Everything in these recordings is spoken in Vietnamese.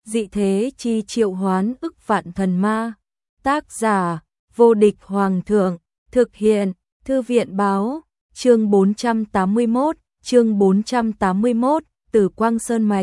dị thế chi triệu hoán ức vạn thần ma. Tác giả, vô địch hoàng thượng, thực hiện, thư viện báo, chương 481, Tử Quang Sơn Mạch.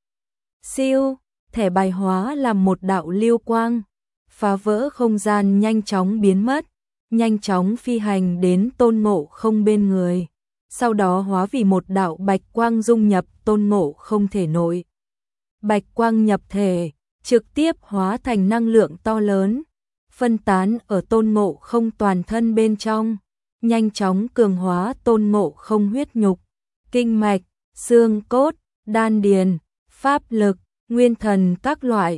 Siêu, thẻ bài hóa làm một đạo lưu quang, phá vỡ không gian nhanh chóng biến mất, nhanh chóng phi hành đến Tôn Ngộ Không bên người, sau đó hóa vì một đạo bạch quang dung nhập Tôn Ngộ Không thể nội. Bạch quang nhập thể, trực tiếp hóa thành năng lượng to lớn, phân tán ở Tôn Ngộ Không toàn thân bên trong, nhanh chóng cường hóa Tôn Ngộ Không huyết nhục, kinh mạch, xương cốt, đan điền, pháp lực, nguyên thần các loại,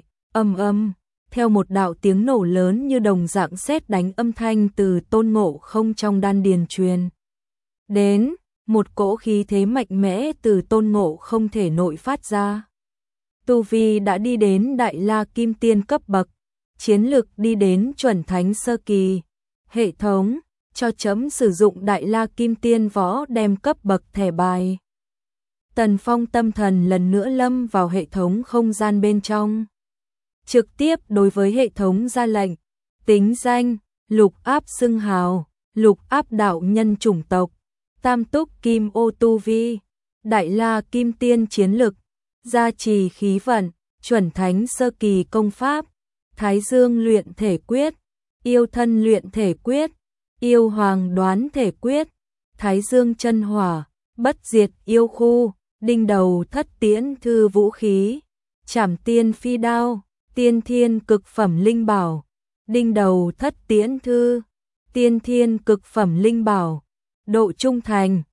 theo một đạo tiếng nổ lớn như đồng dạng sét đánh âm thanh từ Tôn Ngộ Không trong đan điền truyền đến, một cỗ khí thế mạnh mẽ từ Tôn Ngộ Không thể nội phát ra. Tu vi đã đi đến Đại La Kim Tiên cấp bậc, chiến lực đi đến chuẩn thánh sơ kỳ. Hệ thống cho chấm sử dụng Đại La Kim Tiên võ đem cấp bậc thẻ bài. Tần Phong tâm thần lần nữa lâm vào hệ thống không gian bên trong. Trực tiếp đối với hệ thống ra lệnh, tính danh, lục áp xưng hào, lục áp đạo nhân chủng tộc, tam túc kim ô tu vi, Đại La Kim Tiên chiến lực, gia trì khí vận, chuẩn thánh sơ kỳ công pháp, Thái Dương luyện thể quyết, yêu thân luyện thể quyết, yêu hoàng đoán thể quyết, Thái Dương chân hỏa, bất diệt yêu khu, đinh đầu thất tiễn thư vũ khí, trảm tiên phi đao, tiên thiên cực phẩm linh bảo, đinh đầu thất tiễn thư, tiên thiên cực phẩm linh bảo, độ trung thành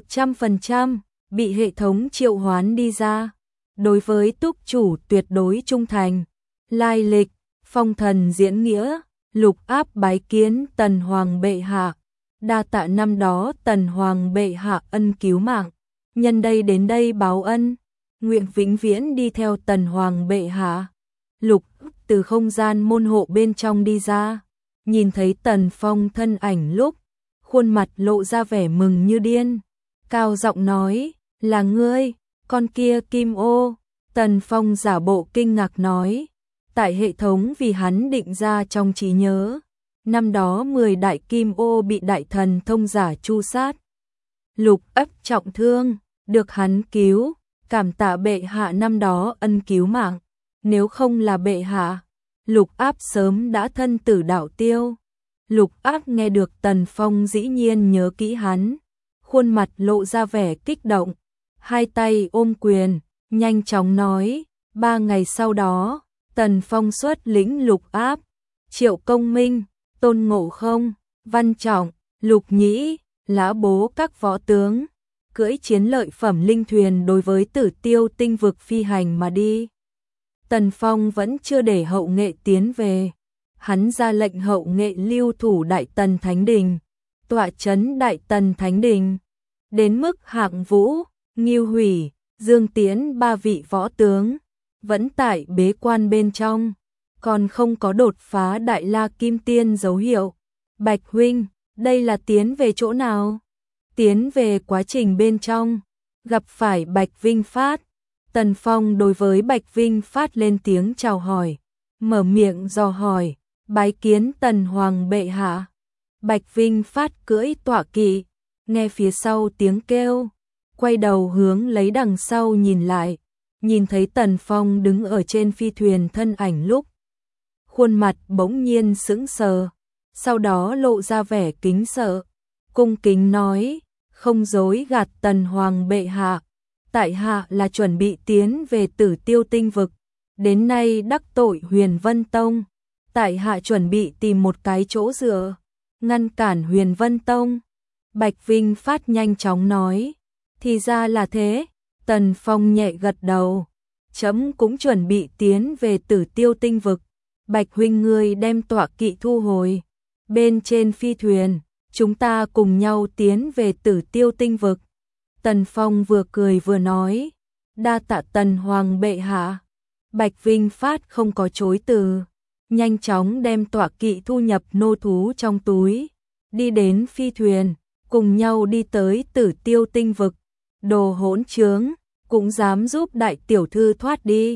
100%, bị hệ thống triệu hoán đi ra. Đối với túc chủ tuyệt đối trung thành, lai lịch, phong thần diễn nghĩa, lục áp bái kiến Tần Hoàng bệ hạ, đa tạ năm đó Tần Hoàng bệ hạ ân cứu mạng, nhân đây đến đây báo ân, nguyện vĩnh viễn đi theo Tần Hoàng bệ hạ. Lục từ không gian môn hộ bên trong đi ra, nhìn thấy Tần Phong thân ảnh lúc, khuôn mặt lộ ra vẻ mừng như điên, cao giọng nói, là ngươi, con kia Kim Ô. Tần Phong giả bộ kinh ngạc nói, tại hệ thống vì hắn định ra trong trí nhớ, năm đó 10 đại Kim Ô bị đại thần thông giả chu sát. Lục ấp trọng thương, được hắn cứu, cảm tạ bệ hạ năm đó ân cứu mạng, nếu không là bệ hạ, lục áp sớm đã thân tử đạo tiêu. Lục áp nghe được Tần Phong dĩ nhiên nhớ kỹ hắn, khuôn mặt lộ ra vẻ kích động, hai tay ôm quyền, nhanh chóng nói, 3 ngày sau đó, Tần Phong xuất lĩnh lục áp, Triệu Công Minh, Tôn Ngộ Không, Văn Trọng, Lục Nhĩ, Lã Bố các võ tướng, cưỡi chiến lợi phẩm linh thuyền đối với Tử Tiêu tinh vực phi hành mà đi. Tần Phong vẫn chưa để hậu nghệ tiến về, hắn ra lệnh hậu nghệ lưu thủ Đại Tần Thánh Đình, tọa trấn Đại Tần Thánh Đình, đến mức Hạng Vũ, Ngưu Hủy, Dương Tiễn 3 vị võ tướng, vẫn tại bế quan bên trong, còn không có đột phá Đại La Kim Tiên dấu hiệu. Bạch huynh, đây là tiến về chỗ nào? Tiến về quá trình bên trong, gặp phải Bạch Vinh Phát. Tần Phong đối với Bạch Vinh Phát lên tiếng chào hỏi, mở miệng dò hỏi, bái kiến Tần Hoàng bệ hạ. Bạch Vinh Phát cưỡi tọa kỵ, nghe phía sau tiếng kêu, quay đầu hướng lấy đằng sau nhìn lại, nhìn thấy Tần Phong đứng ở trên phi thuyền thân ảnh lúc, khuôn mặt bỗng nhiên sững sờ, sau đó lộ ra vẻ kính sợ, cung kính nói, không dối gạt Tần Hoàng bệ hạ, tại hạ là chuẩn bị tiến về Tử Tiêu tinh vực, đến nay đắc tội Huyền Vân Tông, tại hạ chuẩn bị tìm một cái chỗ dựa, ngăn cản Huyền Vân Tông. Bạch Vinh Phát nhanh chóng nói, thì ra là thế. Tần Phong nhẹ gật đầu, chấm cũng chuẩn bị tiến về Tử Tiêu tinh vực. Bạch huynh ngươi đem tọa kỵ thu hồi, bên trên phi thuyền, chúng ta cùng nhau tiến về Tử Tiêu tinh vực. Tần Phong vừa cười vừa nói, đa tạ Tần Hoàng bệ hạ. Bạch Vinh Phát không có chối từ, nhanh chóng đem tọa kỵ thu nhập nô thú trong túi, đi đến phi thuyền, cùng nhau đi tới Tử Tiêu tinh vực. Đồ hỗn trướng, cũng dám giúp đại tiểu thư thoát đi.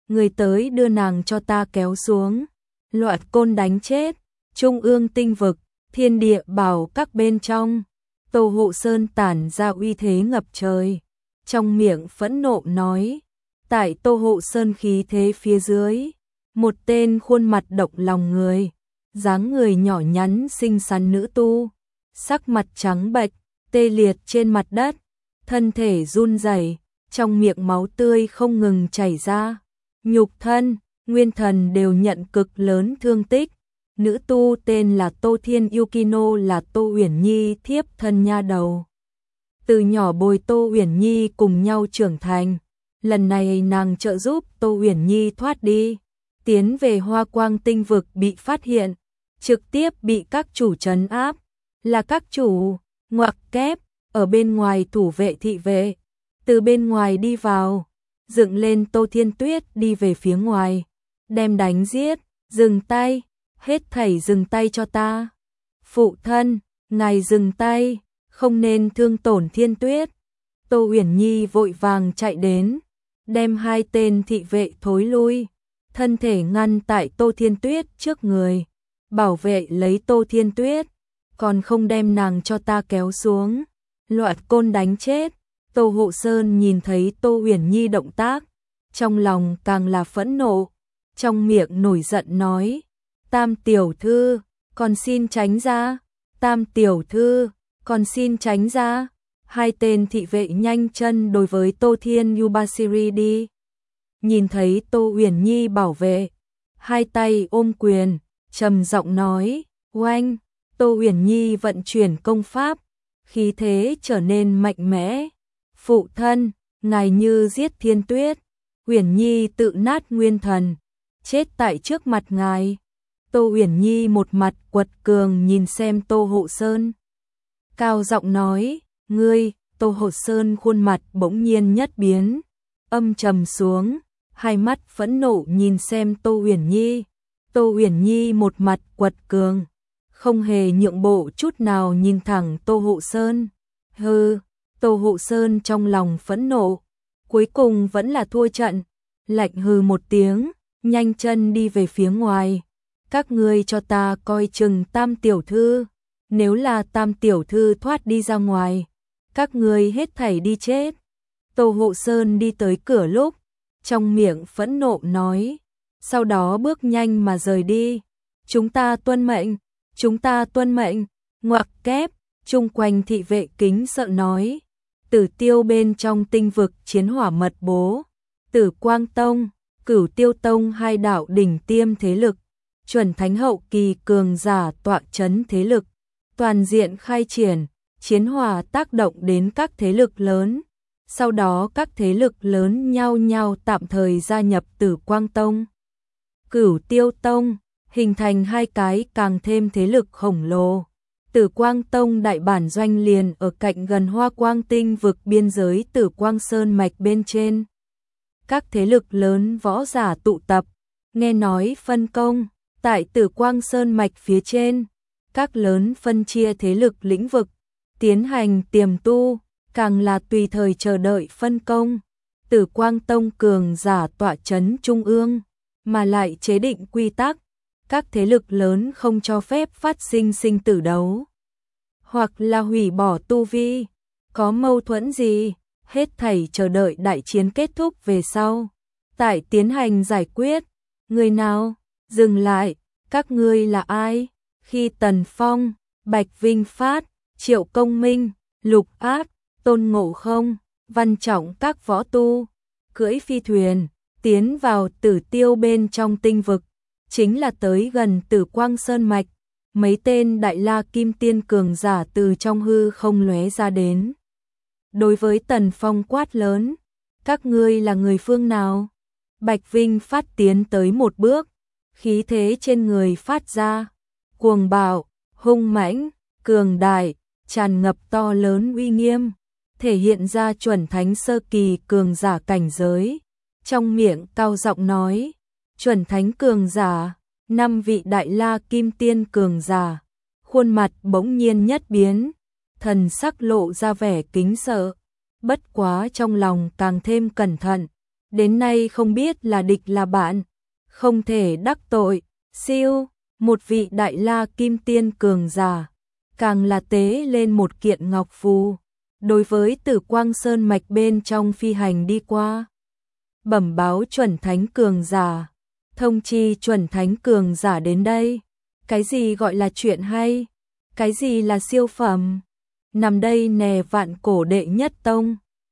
người tới đưa nàng cho ta kéo xuống. Loạt côn đánh chết, trung ương tinh vực, thiên địa bảo các bên trong. Tô Hộ Sơn tản ra uy thế ngập trời, trong miệng phẫn nộ nói. Tại Tô Hộ Sơn khí thế phía dưới, một tên khuôn mặt động lòng người, dáng người nhỏ nhắn xinh xắn nữ tu, sắc mặt trắng bệch, tê liệt trên mặt đất, thân thể run rẩy, trong miệng máu tươi không ngừng chảy ra, nhục thân, nguyên thần đều nhận cực lớn thương tích. Nữ tu tên là Tô Thiên Yukino là Tô Uyển Nhi thiếp thân nha đầu. Từ nhỏ bồi Tô Uyển Nhi cùng nhau trưởng thành, lần này nàng trợ giúp Tô Uyển Nhi thoát đi, tiến về Hoa Quang tinh vực bị phát hiện, trực tiếp bị các chủ trấn áp, là các chủ, ngoặc kép, ở bên ngoài thủ vệ thị vệ, từ bên ngoài đi vào, dựng lên Tô Thiên Tuyết đi về phía ngoài, đem đánh giết, dừng tay, hết thảy dừng tay cho ta. Phụ thân, ngài dừng tay, không nên thương tổn Thiên Tuyết. Tô Uyển Nhi vội vàng chạy đến, đem hai tên thị vệ thối lui, thân thể ngăn tại Tô Thiên Tuyết trước người, bảo vệ lấy Tô Thiên Tuyết, còn không đem nàng cho ta kéo xuống. Loạt côn đánh chết. Tô Hộ Sơn nhìn thấy Tô Uyển Nhi động tác, trong lòng càng là phẫn nộ, trong miệng nổi giận nói: Tam tiểu thư, còn xin tránh ra. Tam tiểu thư, còn xin tránh ra. Hai tên thị vệ nhanh chân đối với Tô Thiên Yubashiri đi. Nhìn thấy Tô Uyển Nhi bảo vệ, hai tay ôm quyền, trầm giọng nói: Oanh. Tô Uyển Nhi vận chuyển công pháp, khí thế trở nên mạnh mẽ. Phụ thân, ngài như giết Thiên Tuyết. Uyển Nhi tự nát nguyên thần, chết tại trước mặt ngài. Tô Uyển Nhi một mặt quật cường nhìn xem Tô Hộ Sơn, cao giọng nói: Ngươi. Tô Hộ Sơn khuôn mặt bỗng nhiên nhất biến, âm trầm xuống, hai mắt phẫn nộ nhìn xem Tô Uyển Nhi. Tô Uyển Nhi một mặt quật cường, không hề nhượng bộ chút nào nhìn thẳng Tô Hộ Sơn. Hừ. Tô Hộ Sơn trong lòng phẫn nộ, cuối cùng vẫn là thua trận, lạnh hừ một tiếng, nhanh chân đi về phía ngoài. Các ngươi cho ta coi chừng Tam tiểu thư, nếu là Tam tiểu thư thoát đi ra ngoài, các ngươi hết thảy đi chết. Tô Hộ Sơn đi tới cửa lúc, trong miệng phẫn nộ nói, sau đó bước nhanh mà rời đi. Chúng ta tuân mệnh, chúng ta tuân mệnh. Ngoặc kép, chung quanh thị vệ kính sợ nói. Tử Tiêu bên trong tinh vực chiến hỏa mật bố, Tử Quang Tông, Cửu Tiêu Tông hai đạo đỉnh tiêm thế lực, chuẩn thánh hậu kỳ cường giả tọa chấn thế lực, toàn diện khai triển, chiến hỏa tác động đến các thế lực lớn. Sau đó các thế lực lớn nhau nhau tạm thời gia nhập Tử Quang Tông, Cửu Tiêu Tông, hình thành hai cái càng thêm thế lực khổng lồ. Tử Quang Tông đại bản doanh liền ở cạnh gần Hoa Quang tinh vực biên giới Tử Quang Sơn mạch bên trên. Các thế lực lớn võ giả tụ tập, nghe nói phân công, tại Tử Quang Sơn mạch phía trên, các lớn phân chia thế lực lĩnh vực, tiến hành tiềm tu, càng là tùy thời chờ đợi phân công. Tử Quang Tông cường giả tọa chấn trung ương, mà lại chế định quy tắc, các thế lực lớn không cho phép phát sinh sinh tử đấu, hoặc là hủy bỏ tu vi. Có mâu thuẫn gì, hết thảy chờ đợi đại chiến kết thúc về sau, tại tiến hành giải quyết. Người nào? Dừng lại, các ngươi là ai? Khi Tần Phong, Bạch Vinh Phát, Triệu Công Minh, Lục Ác, Tôn Ngộ Không, Văn Trọng các võ tu, cưỡi phi thuyền, tiến vào Tử Tiêu bên trong tinh vực, chính là tới gần Tử Quang Sơn mạch. Mấy tên đại la kim tiên cường giả từ trong hư không lóe ra đến. Đối với Tần Phong quát lớn, các ngươi là người phương nào? Bạch Vinh Phát tiến tới một bước, khí thế trên người phát ra, cuồng bạo, hung mãnh, cường đại, tràn ngập to lớn uy nghiêm, thể hiện ra chuẩn thánh sơ kỳ cường giả cảnh giới. Trong miệng cao giọng nói, chuẩn thánh cường giả, 5 vị đại la kim tiên cường giả, khuôn mặt bỗng nhiên nhất biến, thần sắc lộ ra vẻ kính sợ, bất quá trong lòng càng thêm cẩn thận, đến nay không biết là địch là bạn, không thể đắc tội. Siêu, một vị đại la kim tiên cường giả, càng là tế lên một kiện ngọc phù, đối với Tử Quang Sơn mạch bên trong phi hành đi qua. Bẩm báo chuẩn thánh cường giả, thông chi chuẩn thánh cường giả đến đây. Cái gì gọi là chuyện hay? Cái gì là siêu phẩm? Nằm đây nè, Vạn Cổ đệ nhất tông.